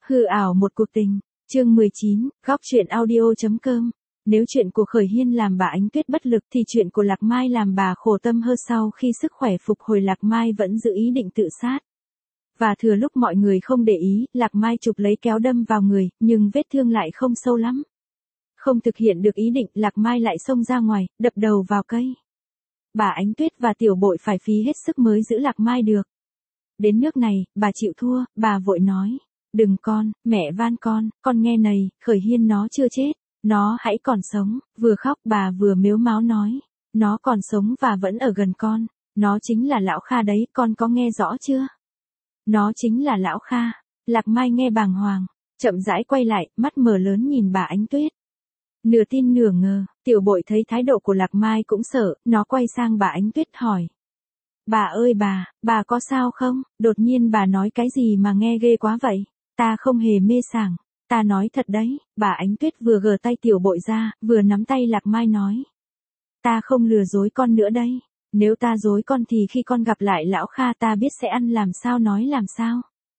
Hư ảo một cuộc tình, chương 19, góc truyện audio.com. Nếu chuyện của Khởi Hiên làm bà Ánh Tuyết bất lực thì chuyện của Lạc Mai làm bà khổ tâm hơn. Sau khi sức khỏe phục hồi, Lạc Mai vẫn giữ ý định tự sát. Và thừa lúc mọi người không để ý, Lạc Mai chụp lấy kéo đâm vào người, nhưng vết thương lại không sâu lắm. Không thực hiện được ý định, Lạc Mai lại xông ra ngoài, đập đầu vào cây. Bà Ánh Tuyết và Tiểu Bội phải phí hết sức mới giữ Lạc Mai được. Đến nước này, bà chịu thua, bà vội nói. Đừng con, mẹ van con nghe này, Khởi Hiên nó chưa chết, nó hãy còn sống. Vừa khóc bà vừa mếu máo nói. Nó còn sống và vẫn ở gần con, nó chính là Lão Kha đấy, con có nghe rõ chưa? Nó chính là Lão Kha. Lạc Mai nghe bàng hoàng, chậm rãi quay lại, mắt mở lớn nhìn bà Ánh Tuyết. Nửa tin nửa ngờ, Tiểu Bội thấy thái độ của Lạc Mai cũng sợ, nó quay sang bà Ánh Tuyết hỏi. Bà ơi bà có sao không? Đột nhiên bà nói cái gì mà nghe ghê quá vậy? Ta không hề mê sảng, ta nói thật đấy. Bà Ánh Tuyết vừa gờ tay Tiểu Bội ra, vừa nắm tay Lạc Mai nói. Ta không lừa dối con nữa đây. Nếu ta dối con thì khi con gặp lại Lão Kha ta biết sẽ ăn làm sao nói làm sao.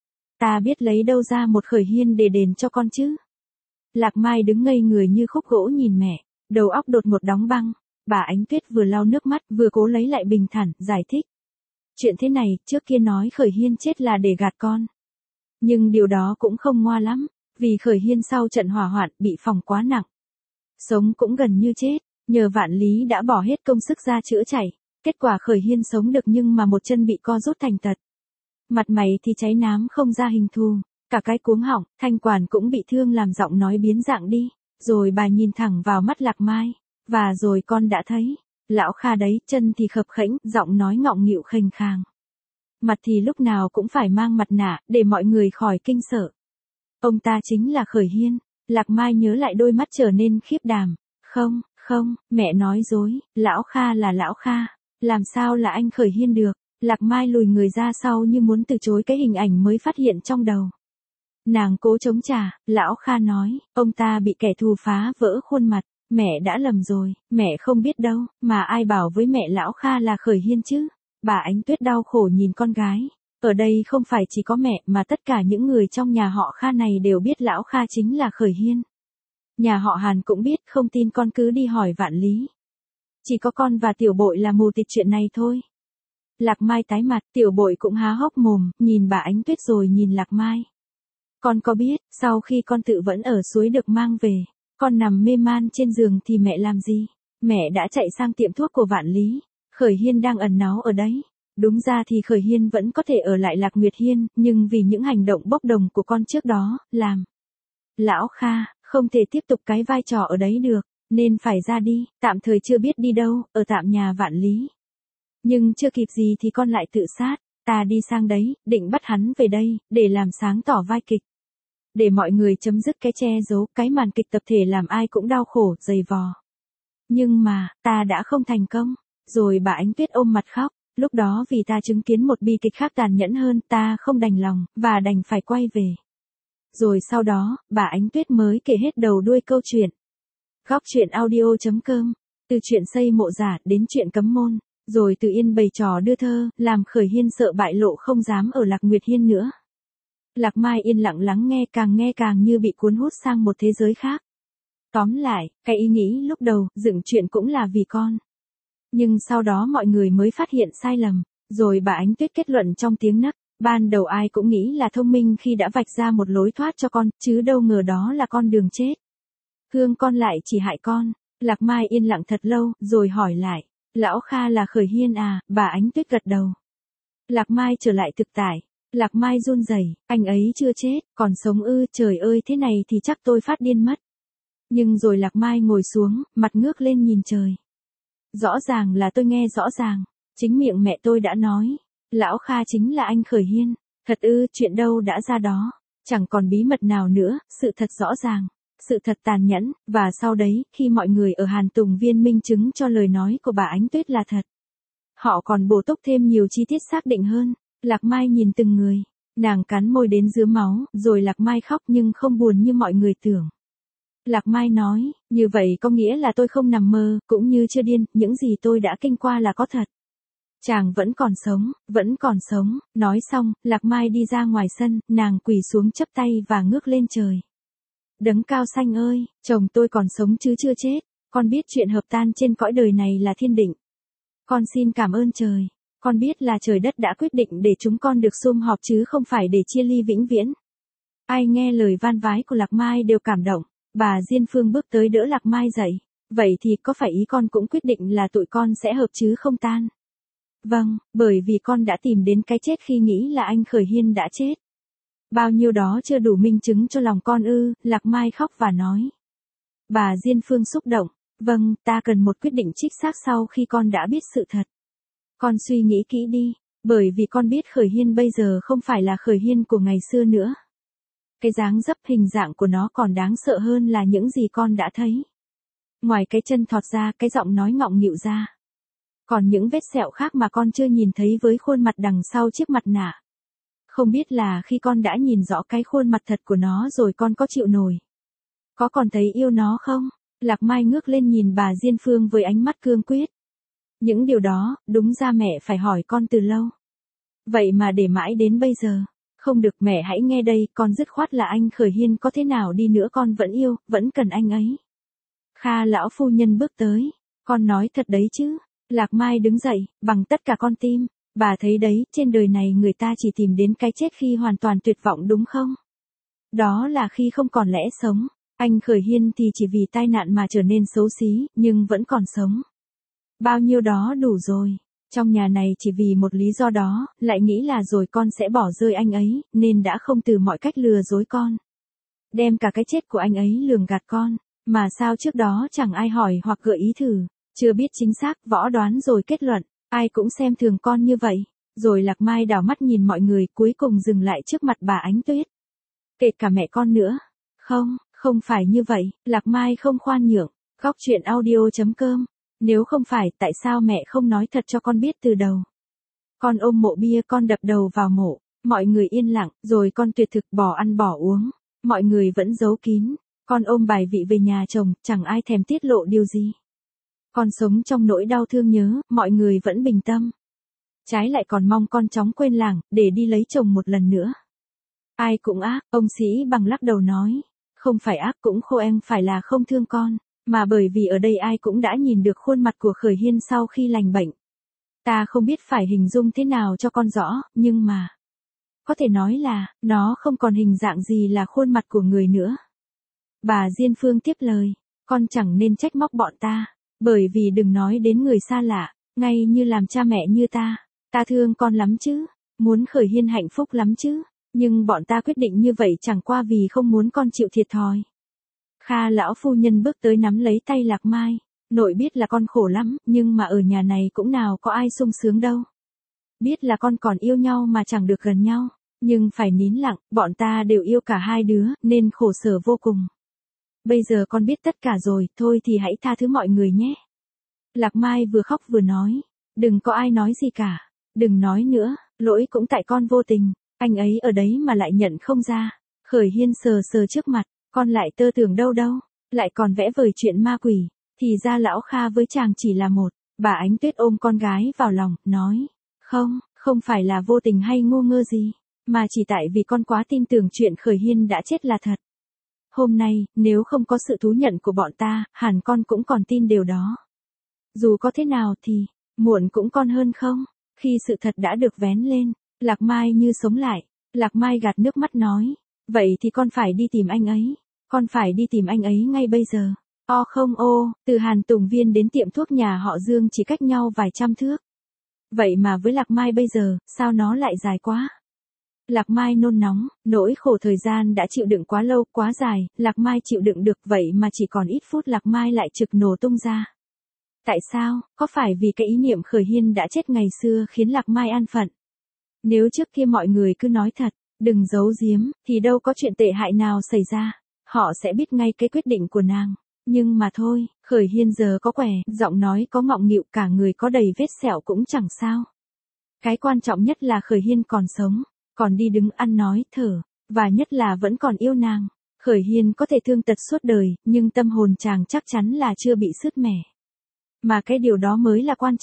Ta biết lấy đâu ra một Khởi Hiên để đền cho con chứ. Lạc Mai đứng ngây người như khúc gỗ nhìn mẹ, đầu óc đột ngột đóng băng. Bà Ánh Tuyết vừa lau nước mắt vừa cố lấy lại bình thản, giải thích. Chuyện thế này, trước kia nói Khởi Hiên chết là để gạt con. Nhưng điều đó cũng không ngoa lắm, vì Khởi Hiên sau trận hỏa hoạn bị phỏng quá nặng. Sống cũng gần như chết, nhờ Vạn Lý đã bỏ hết công sức ra chữa chảy. Kết quả Khởi Hiên sống được nhưng mà một chân bị co rút thành tật. Mặt mày thì cháy nám không ra hình thù, cả cái cuống họng, thanh quản cũng bị thương làm giọng nói biến dạng đi. Rồi bà nhìn thẳng vào mắt Lạc Mai, và rồi con đã thấy. Lão Kha đấy, chân thì khập khễnh, giọng nói ngọng nghịu khềnh khàng. Mặt thì lúc nào cũng phải mang mặt nạ, để mọi người khỏi kinh sợ. Ông ta chính là Khởi Hiên. Lạc Mai nhớ lại đôi mắt trở nên khiếp đảm. Không, mẹ nói dối, Lão Kha là Lão Kha. Làm sao là anh Khởi Hiên được? Lạc Mai lùi người ra sau như muốn từ chối cái hình ảnh mới phát hiện trong đầu. Nàng cố chống trả, Lão Kha nói, ông ta bị kẻ thù phá vỡ khuôn mặt. Mẹ đã lầm rồi, mẹ không biết đâu, mà ai bảo với mẹ Lão Kha là Khởi Hiên chứ? Bà Ánh Tuyết đau khổ nhìn con gái. Ở đây không phải chỉ có mẹ mà tất cả những người trong nhà họ Kha này đều biết Lão Kha chính là Khởi Hiên. Nhà họ Hàn cũng biết, không tin con cứ đi hỏi Vạn Lý. Chỉ có con và Tiểu Bội là mù tịt chuyện này thôi. Lạc Mai tái mặt, Tiểu Bội cũng há hốc mồm, nhìn bà Ánh Tuyết rồi nhìn Lạc Mai. Con có biết, sau khi con tự vẫn ở suối được mang về, con nằm mê man trên giường thì mẹ làm gì? Mẹ đã chạy sang tiệm thuốc của Vạn Lý. Khởi Hiên đang ẩn náu ở đấy. Đúng ra thì Khởi Hiên vẫn có thể ở lại Lạc Nguyệt Hiên, nhưng vì những hành động bốc đồng của con trước đó, làm Lão Kha không thể tiếp tục cái vai trò ở đấy được, nên phải ra đi, tạm thời chưa biết đi đâu, ở tạm nhà Vạn Lý. Nhưng chưa kịp gì thì con lại tự sát. Ta đi sang đấy, định bắt hắn về đây, để làm sáng tỏ vai kịch. Để mọi người chấm dứt cái che giấu, cái màn kịch tập thể làm ai cũng đau khổ, dày vò. Nhưng mà, ta đã không thành công. Rồi bà Ánh Tuyết ôm mặt khóc. Lúc đó vì ta chứng kiến một bi kịch khác tàn nhẫn hơn, ta không đành lòng, và đành phải quay về. Rồi sau đó, bà Ánh Tuyết mới kể hết đầu đuôi câu chuyện. Góc truyện audio.com. Từ chuyện xây mộ giả đến chuyện cấm môn. Rồi từ Yên bày trò đưa thơ, làm Khởi Hiên sợ bại lộ không dám ở Lạc Nguyệt Hiên nữa. Lạc Mai yên lặng lắng nghe càng như bị cuốn hút sang một thế giới khác. Tóm lại, cái ý nghĩ lúc đầu, dựng chuyện cũng là vì con. Nhưng sau đó mọi người mới phát hiện sai lầm, rồi bà Ánh Tuyết kết luận trong tiếng nấc. Ban đầu ai cũng nghĩ là thông minh khi đã vạch ra một lối thoát cho con, chứ đâu ngờ đó là con đường chết. Thương con lại chỉ hại con. Lạc Mai yên lặng thật lâu, rồi hỏi lại. Lão Kha là Khởi Hiên à? Bà Ánh Tuyết gật đầu. Lạc Mai trở lại thực tại. Lạc Mai run rẩy, anh ấy chưa chết, còn sống ư? Trời ơi, thế này thì chắc tôi phát điên mất. Nhưng rồi Lạc Mai ngồi xuống, mặt ngước lên nhìn trời. Rõ ràng là tôi nghe rõ ràng. Chính miệng mẹ tôi đã nói. Lão Kha chính là anh Khởi Hiên. Thật ư? Chuyện đâu đã ra đó. Chẳng còn bí mật nào nữa, sự thật rõ ràng. Sự thật tàn nhẫn, và sau đấy, khi mọi người ở Hàn Tùng Viên minh chứng cho lời nói của bà Ánh Tuyết là thật. Họ còn bổ túc thêm nhiều chi tiết xác định hơn. Lạc Mai nhìn từng người. Nàng cắn môi đến rứa máu, rồi Lạc Mai khóc nhưng không buồn như mọi người tưởng. Lạc Mai nói, như vậy có nghĩa là tôi không nằm mơ, cũng như chưa điên, những gì tôi đã kinh qua là có thật. Chàng vẫn còn sống, nói xong, Lạc Mai đi ra ngoài sân, nàng quỳ xuống chắp tay và ngước lên trời. Đấng cao xanh ơi, chồng tôi còn sống chứ chưa chết, con biết chuyện hợp tan trên cõi đời này là thiên định. Con xin cảm ơn trời, con biết là trời đất đã quyết định để chúng con được sum họp chứ không phải để chia ly vĩnh viễn. Ai nghe lời van vái của Lạc Mai đều cảm động, bà Diên Phương bước tới đỡ Lạc Mai dậy, vậy thì có phải ý con cũng quyết định là tụi con sẽ hợp chứ không tan? Vâng, bởi vì con đã tìm đến cái chết khi nghĩ là anh Khởi Hiên đã chết. Bao nhiêu đó chưa đủ minh chứng cho lòng con ư, Lạc Mai khóc và nói. Bà Diên Phương xúc động, vâng, ta cần một quyết định chính xác sau khi con đã biết sự thật. Con suy nghĩ kỹ đi, bởi vì con biết Khởi Hiên bây giờ không phải là Khởi Hiên của ngày xưa nữa. Cái dáng dấp hình dạng của nó còn đáng sợ hơn là những gì con đã thấy. Ngoài cái chân thọt ra, cái giọng nói ngọng nghịu ra. Còn những vết sẹo khác mà con chưa nhìn thấy với khuôn mặt đằng sau chiếc mặt nạ. Không biết là khi con đã nhìn rõ cái khuôn mặt thật của nó rồi con có chịu nổi. Có còn thấy yêu nó không? Lạc Mai ngước lên nhìn bà Diên Phương với ánh mắt cương quyết. Những điều đó, đúng ra mẹ phải hỏi con từ lâu. Vậy mà để mãi đến bây giờ. Không được, mẹ hãy nghe đây, con dứt khoát là anh Khởi Hiên có thế nào đi nữa con vẫn yêu, vẫn cần anh ấy. Kha lão phu nhân bước tới. Con nói thật đấy chứ. Lạc Mai đứng dậy, bằng tất cả con tim. Bà thấy đấy, trên đời này người ta chỉ tìm đến cái chết khi hoàn toàn tuyệt vọng đúng không? Đó là khi không còn lẽ sống. Anh Khởi Hiên thì chỉ vì tai nạn mà trở nên xấu xí, nhưng vẫn còn sống. Bao nhiêu đó đủ rồi. Trong nhà này chỉ vì một lý do đó, lại nghĩ là rồi con sẽ bỏ rơi anh ấy, nên đã không từ mọi cách lừa dối con. Đem cả cái chết của anh ấy lường gạt con. Mà sao trước đó chẳng ai hỏi hoặc gợi ý thử. Chưa biết chính xác, võ đoán rồi kết luận. Ai cũng xem thường con như vậy. Rồi Lạc Mai đảo mắt nhìn mọi người, cuối cùng dừng lại trước mặt bà Ánh Tuyết. Kể cả mẹ con nữa. Không phải như vậy, Lạc Mai không khoan nhượng. Góc truyện audio.com. Nếu không phải, tại sao mẹ không nói thật cho con biết từ đầu? Con ôm mộ bia, con đập đầu vào mộ. Mọi người yên lặng, rồi con tuyệt thực bỏ ăn bỏ uống. Mọi người vẫn giấu kín. Con ôm bài vị về nhà chồng, chẳng ai thèm tiết lộ điều gì. Con sống trong nỗi đau thương nhớ, mọi người vẫn bình tâm. Trái lại còn mong con chóng quên làng, để đi lấy chồng một lần nữa. Ai cũng ác, ông Sĩ Bằng lắc đầu nói. Không phải ác cũng khô em phải là không thương con, mà bởi vì ở đây ai cũng đã nhìn được khuôn mặt của Khởi Hiên sau khi lành bệnh. Ta không biết phải hình dung thế nào cho con rõ, nhưng mà có thể nói là, nó không còn hình dạng gì là khuôn mặt của người nữa. Bà Diên Phương tiếp lời, con chẳng nên trách móc bọn ta, bởi vì đừng nói đến người xa lạ, ngay như làm cha mẹ như ta thương con lắm chứ, muốn Khởi Hiên hạnh phúc lắm chứ, nhưng bọn ta quyết định như vậy chẳng qua vì không muốn con chịu thiệt thòi. Kha lão phu nhân bước tới nắm lấy tay Lạc Mai, nội biết là con khổ lắm, nhưng mà ở nhà này cũng nào có ai sung sướng đâu. Biết là con còn yêu nhau mà chẳng được gần nhau, nhưng phải nín lặng, bọn ta đều yêu cả hai đứa, nên khổ sở vô cùng. Bây giờ con biết tất cả rồi, thôi thì hãy tha thứ mọi người nhé. Lạc Mai vừa khóc vừa nói, đừng có ai nói gì cả, đừng nói nữa, lỗi cũng tại con vô tình, anh ấy ở đấy mà lại nhận không ra. Khởi Hiên sờ sờ trước mặt, con lại tơ tưởng đâu, lại còn vẽ vời chuyện ma quỷ, thì ra lão Kha với chàng chỉ là một. Bà Ánh Tuyết ôm con gái vào lòng, nói, không phải là vô tình hay ngu ngơ gì, mà chỉ tại vì con quá tin tưởng chuyện Khởi Hiên đã chết là thật. Hôm nay, nếu không có sự thú nhận của bọn ta, hẳn con cũng còn tin điều đó. Dù có thế nào thì, muộn cũng còn hơn không? Khi sự thật đã được vén lên, Lạc Mai như sống lại. Lạc Mai gạt nước mắt nói, vậy thì con phải đi tìm anh ấy. Con phải đi tìm anh ấy ngay bây giờ. Từ Hàn Tùng Viên đến tiệm thuốc nhà họ Dương chỉ cách nhau vài trăm thước. Vậy mà với Lạc Mai bây giờ, sao nó lại dài quá? Lạc Mai nôn nóng, nỗi khổ thời gian đã chịu đựng quá lâu, quá dài, Lạc Mai chịu đựng được vậy mà chỉ còn ít phút Lạc Mai lại trực nổ tung ra. Tại sao, có phải vì cái ý niệm Khởi Hiên đã chết ngày xưa khiến Lạc Mai an phận? Nếu trước kia mọi người cứ nói thật, đừng giấu giếm, thì đâu có chuyện tệ hại nào xảy ra. Họ sẽ biết ngay cái quyết định của nàng. Nhưng mà thôi, Khởi Hiên giờ có khỏe, giọng nói có ngọng nghịu, cả người có đầy vết sẹo cũng chẳng sao. Cái quan trọng nhất là Khởi Hiên còn sống, còn đi đứng ăn nói, thở, và nhất là vẫn còn yêu nàng. Khởi Hiên có thể thương tật suốt đời, nhưng tâm hồn chàng chắc chắn là chưa bị sứt mẻ. Mà cái điều đó mới là quan trọng.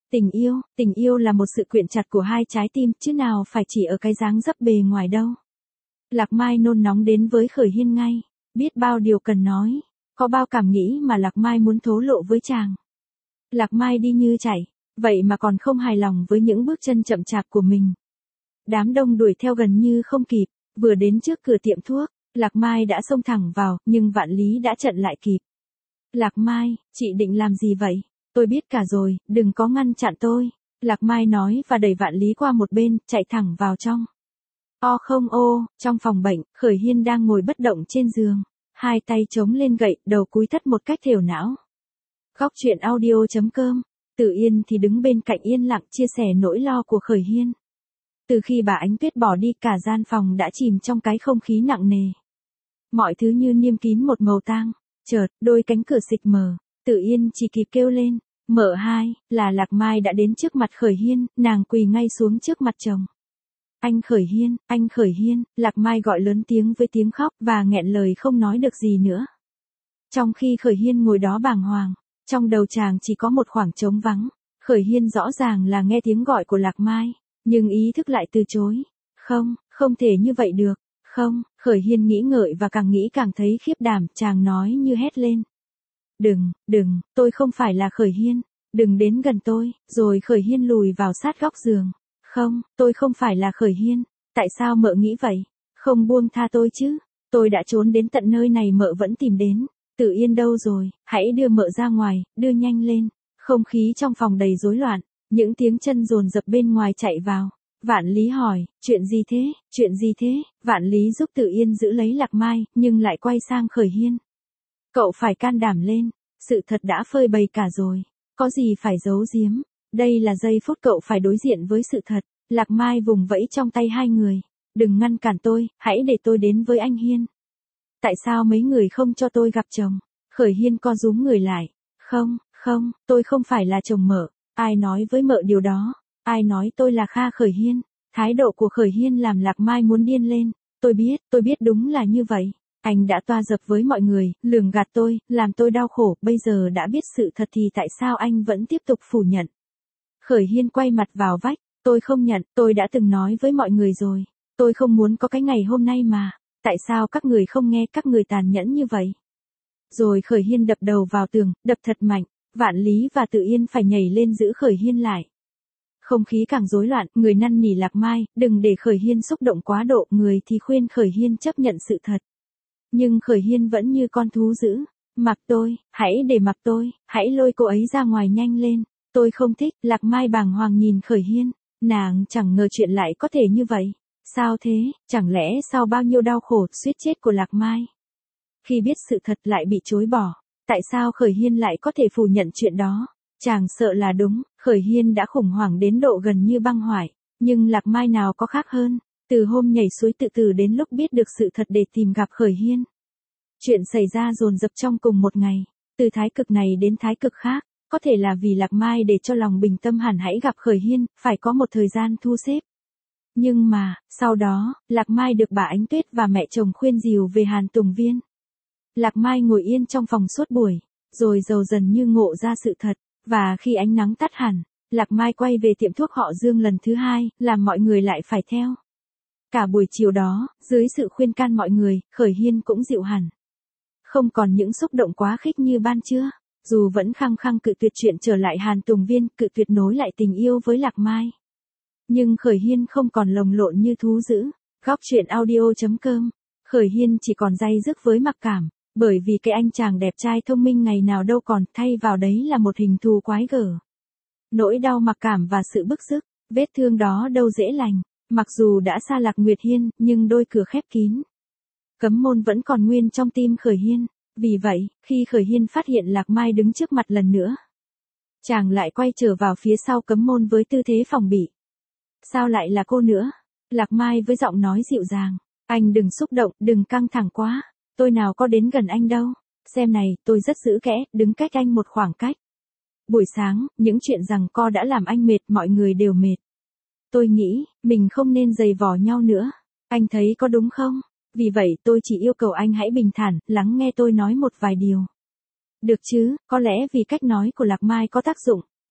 Tình yêu là một sự quyện chặt của hai trái tim, chứ nào phải chỉ ở cái dáng dấp bề ngoài đâu. Lạc Mai nôn nóng đến với Khởi Hiên ngay, biết bao điều cần nói, có bao cảm nghĩ mà Lạc Mai muốn thổ lộ với chàng. Lạc Mai đi như chạy, vậy mà còn không hài lòng với những bước chân chậm chạp của mình. Đám đông đuổi theo gần như không kịp, vừa đến trước cửa tiệm thuốc, Lạc Mai đã xông thẳng vào, nhưng Vạn Lý đã chặn lại kịp. Lạc Mai, chị định làm gì vậy? Tôi biết cả rồi, đừng có ngăn chặn tôi. Lạc Mai nói và đẩy Vạn Lý qua một bên, chạy thẳng vào trong. Không trong phòng bệnh, Khởi Hiên đang ngồi bất động trên giường. Hai tay chống lên gậy, đầu cúi thấp một cách thều não. Góc truyện audio.com. Tử Yên thì đứng bên cạnh yên lặng chia sẻ nỗi lo của Khởi Hiên. Từ khi bà Ánh Tuyết bỏ đi, cả gian phòng đã chìm trong cái không khí nặng nề. Mọi thứ như niêm kín một màu tang. Chợt, đôi cánh cửa xịch mở, Tử Yên chỉ kịp kêu lên. Mở hai, là Lạc Mai đã đến trước mặt Khởi Hiên, nàng quỳ ngay xuống trước mặt chồng. Anh Khởi Hiên, Lạc Mai gọi lớn tiếng với tiếng khóc và nghẹn lời không nói được gì nữa. Trong khi Khởi Hiên ngồi đó bàng hoàng, trong đầu chàng chỉ có một khoảng trống vắng. Khởi Hiên rõ ràng là nghe tiếng gọi của Lạc Mai, nhưng ý thức lại từ chối. Không thể như vậy được, không, Khởi Hiên nghĩ ngợi và càng nghĩ càng thấy khiếp đảm, chàng nói như hét lên. Đừng, tôi không phải là Khởi Hiên, đừng đến gần tôi, rồi Khởi Hiên lùi vào sát góc giường. Không, tôi không phải là Khởi Hiên, tại sao mợ nghĩ vậy? Không buông tha tôi chứ, tôi đã trốn đến tận nơi này mợ vẫn tìm đến. Tử Yên đâu rồi, hãy đưa mợ ra ngoài, đưa nhanh lên. Không khí trong phòng đầy rối loạn, những tiếng chân dồn dập bên ngoài chạy vào. Vạn Lý hỏi, chuyện gì thế? Vạn Lý giúp Tử Yên giữ lấy Lạc Mai, nhưng lại quay sang Khởi Hiên. Cậu phải can đảm lên, sự thật đã phơi bày cả rồi, có gì phải giấu giếm, đây là giây phút cậu phải đối diện với sự thật. Lạc Mai vùng vẫy trong tay hai người, đừng ngăn cản tôi, hãy để tôi đến với anh Hiên. Tại sao mấy người không cho tôi gặp chồng? Khởi Hiên co rúm người lại, không, tôi không phải là chồng mợ, ai nói với mợ điều đó, ai nói tôi là Kha Khởi Hiên? Thái độ của Khởi Hiên làm Lạc Mai muốn điên lên, tôi biết đúng là như vậy. Anh đã toa dập với mọi người, lường gạt tôi, làm tôi đau khổ, bây giờ đã biết sự thật thì tại sao anh vẫn tiếp tục phủ nhận? Khởi Hiên quay mặt vào vách, tôi không nhận, tôi đã từng nói với mọi người rồi, tôi không muốn có cái ngày hôm nay mà, tại sao các người không nghe, các người tàn nhẫn như vậy? Rồi Khởi Hiên đập đầu vào tường, đập thật mạnh, Vạn Lý và Tử Yên phải nhảy lên giữ Khởi Hiên lại. Không khí càng rối loạn, người năn nỉ Lạc Mai, đừng để Khởi Hiên xúc động quá độ, người thì khuyên Khởi Hiên chấp nhận sự thật. Nhưng Khởi Hiên vẫn như con thú dữ. Mặc tôi, hãy để mặc tôi, hãy lôi cô ấy ra ngoài nhanh lên. Tôi không thích. Lạc Mai bàng hoàng nhìn Khởi Hiên. Nàng chẳng ngờ chuyện lại có thể như vậy. Sao thế, chẳng lẽ sau bao nhiêu đau khổ, suýt chết của Lạc Mai, khi biết sự thật lại bị chối bỏ, tại sao Khởi Hiên lại có thể phủ nhận chuyện đó? Chàng sợ là đúng, Khởi Hiên đã khủng hoảng đến độ gần như băng hoại, nhưng Lạc Mai nào có khác hơn. Từ hôm nhảy suối tự tử đến lúc biết được sự thật để tìm gặp Khởi Hiên, chuyện xảy ra dồn dập trong cùng một ngày, từ thái cực này đến thái cực khác, có thể là vì Lạc Mai để cho lòng bình tâm hẳn hãy gặp Khởi Hiên, phải có một thời gian thu xếp. Nhưng mà, sau đó, Lạc Mai được bà Ánh Tuyết và mẹ chồng khuyên dìu về Hàn Tùng Viên. Lạc Mai ngồi yên trong phòng suốt buổi, rồi dần dần như ngộ ra sự thật, và khi ánh nắng tắt hẳn, Lạc Mai quay về tiệm thuốc họ Dương lần thứ hai, làm mọi người lại phải theo. Cả buổi chiều đó, dưới sự khuyên can mọi người, Khởi Hiên cũng dịu hẳn. Không còn những xúc động quá khích như ban trưa, dù vẫn khăng khăng cự tuyệt chuyện trở lại Hàn Tùng Viên, cự tuyệt nối lại tình yêu với Lạc Mai. Nhưng Khởi Hiên không còn lồng lộn như thú dữ. Góc truyện audio.com. Khởi Hiên chỉ còn day dứt với mặc cảm, bởi vì cái anh chàng đẹp trai thông minh ngày nào đâu còn, thay vào đấy là một hình thù quái gở. Nỗi đau mặc cảm và sự bức rứt, vết thương đó đâu dễ lành. Mặc dù đã xa Lạc Nguyệt Hiên, nhưng đôi cửa khép kín. Cấm môn vẫn còn nguyên trong tim Khởi Hiên. Vì vậy, khi Khởi Hiên phát hiện Lạc Mai đứng trước mặt lần nữa, chàng lại quay trở vào phía sau cấm môn với tư thế phòng bị. Sao lại là cô nữa? Lạc Mai với giọng nói dịu dàng. Anh đừng xúc động, đừng căng thẳng quá. Tôi nào có đến gần anh đâu. Xem này, tôi rất giữ kẽ, đứng cách anh một khoảng cách. Buổi sáng, những chuyện giằng co đã làm anh mệt, mọi người đều mệt. Tôi nghĩ, mình không nên giày vò nhau nữa. Anh thấy có đúng không? Vì vậy tôi chỉ yêu cầu anh hãy bình thản, lắng nghe tôi nói một vài điều. Được chứ, có lẽ vì cách nói của Lạc Mai có tác dụng,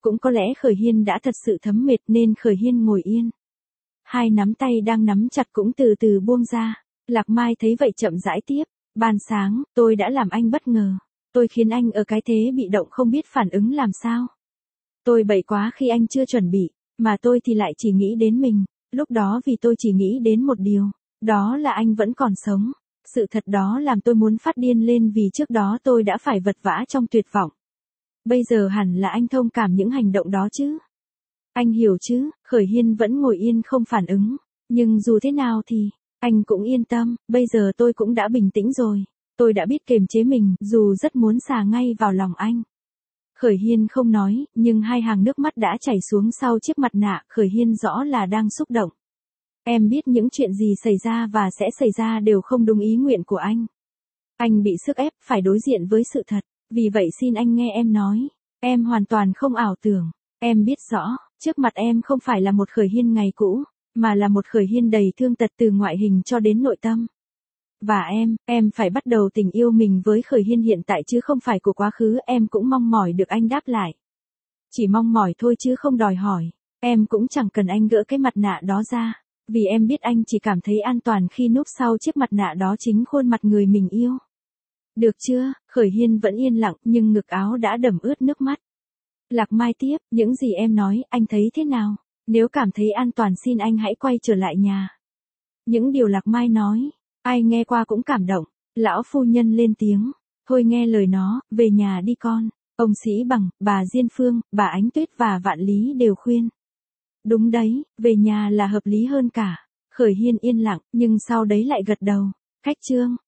Cũng có lẽ Khởi Hiên đã thật sự thấm mệt nên Khởi Hiên ngồi yên. Hai nắm tay đang nắm chặt cũng từ từ buông ra. Lạc Mai thấy vậy chậm rãi tiếp. Ban sáng, tôi đã làm anh bất ngờ. Tôi khiến anh ở cái thế bị động không biết phản ứng làm sao. Tôi bậy quá khi anh chưa chuẩn bị, mà tôi thì lại chỉ nghĩ đến mình. Lúc đó vì tôi chỉ nghĩ đến một điều, đó là anh vẫn còn sống. Sự thật đó làm tôi muốn phát điên lên vì trước đó tôi đã phải vật vã trong tuyệt vọng. Bây giờ hẳn là anh thông cảm những hành động đó chứ. Anh hiểu chứ, Khởi Hiên vẫn ngồi yên không phản ứng. Nhưng dù thế nào thì, anh cũng yên tâm, bây giờ tôi cũng đã bình tĩnh rồi. Tôi đã biết kiềm chế mình, dù rất muốn xà ngay vào lòng anh. Khởi Hiên không nói, nhưng hai hàng nước mắt đã chảy xuống sau chiếc mặt nạ, Khởi Hiên rõ là đang xúc động. Em biết những chuyện gì xảy ra và sẽ xảy ra đều không đúng ý nguyện của anh. Anh bị sức ép phải đối diện với sự thật, vì vậy xin anh nghe em nói. Em hoàn toàn không ảo tưởng. Em biết rõ, trước mặt em không phải là một Khởi Hiên ngày cũ, mà là một Khởi Hiên đầy thương tật từ ngoại hình cho đến nội tâm. Và em phải bắt đầu tình yêu mình với Khởi Hiên hiện tại chứ không phải của quá khứ. Em cũng mong mỏi được anh đáp lại. Chỉ mong mỏi thôi chứ không đòi hỏi. Em cũng chẳng cần anh gỡ cái mặt nạ đó ra. Vì em biết anh chỉ cảm thấy an toàn khi núp sau chiếc mặt nạ đó chính khuôn mặt người mình yêu. Được chưa? Khởi Hiên vẫn yên lặng nhưng ngực áo đã đẫm ướt nước mắt. Lạc Mai tiếp, những gì em nói, anh thấy thế nào? Nếu cảm thấy an toàn xin anh hãy quay trở lại nhà. Những điều Lạc Mai nói, ai nghe qua cũng cảm động. Lão phu nhân lên tiếng, thôi nghe lời nó, về nhà đi con. Ông Sĩ Bằng, bà Diên Phương, bà Ánh Tuyết và Vạn Lý đều khuyên. Đúng đấy, về nhà là hợp lý hơn cả. Khởi Hiên yên lặng, nhưng sau đấy lại gật đầu. Khách trương.